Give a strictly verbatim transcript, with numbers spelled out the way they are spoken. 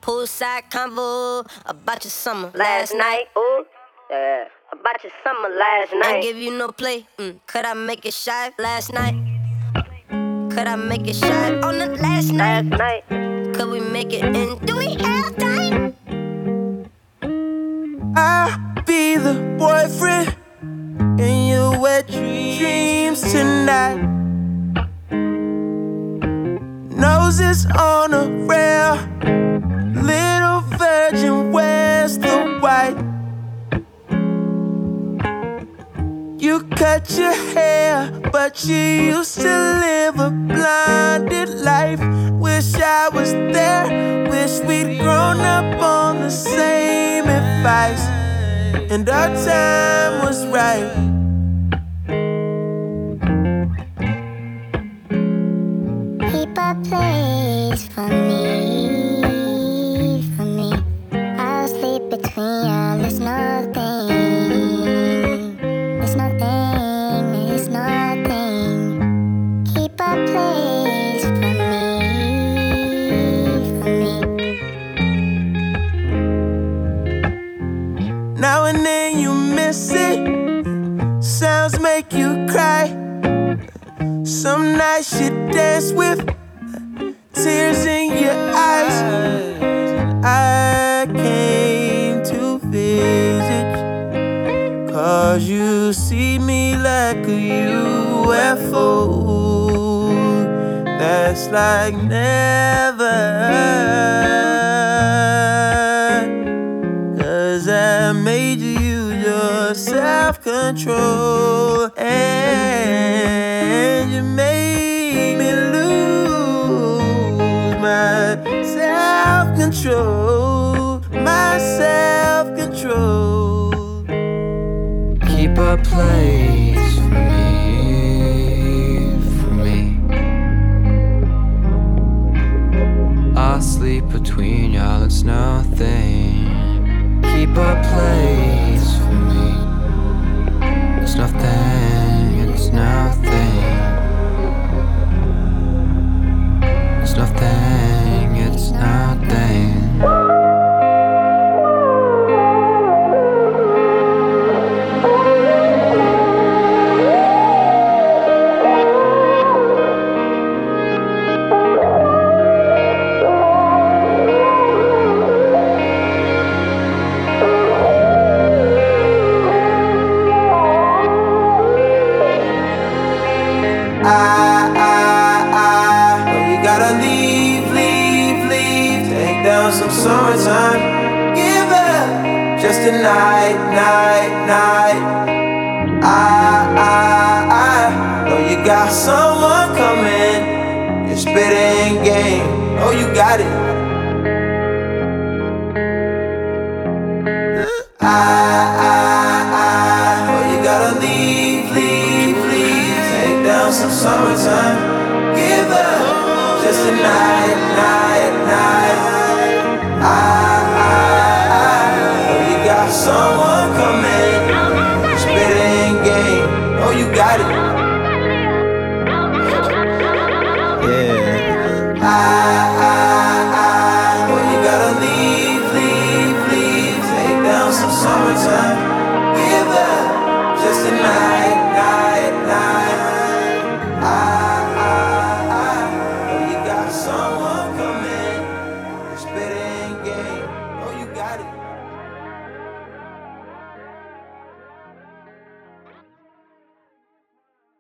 Poolside convo about your summer last night. Ooh, yeah, about your summer last night. Ain't give you no play. Mm. Could I make it shy last night? Could I make it shy on the last night? Last night. Could we make it in? Do we have time? I'll be the boyfriend in your wet dreams tonight. Noses on a rail, little virgin, where's the white? You cut your hair, but you used to live a blinded life. Wish I was there, wish we'd grown up on the same advice, and our time was right. Keep a place for me, for me. I'll sleep between y'all, it's nothing. It's nothing, it's nothing. Keep a place for me, for me. Now and then you miss it, sounds make you cry. Some nights you dance with tears in your eyes. I came to visit, cause you see me like a U F O. That's like never, cause I made you use your self-control, and you made me lose my self-control, my self-control. Keep a place for me, for me. I'll sleep between y'all, it's nothing. Keep a place for me. It's nothing, it's nothing. It's nothing, it's nothing. I, I, I know you gotta leave, leave, leave. Take down some summertime. Give up just a night, night, night. I, I, I know you got someone coming. You're spitting game. Oh, you got it. I, I, I know you gotta leave, leave, leave. Take down some summertime. Give up just a night.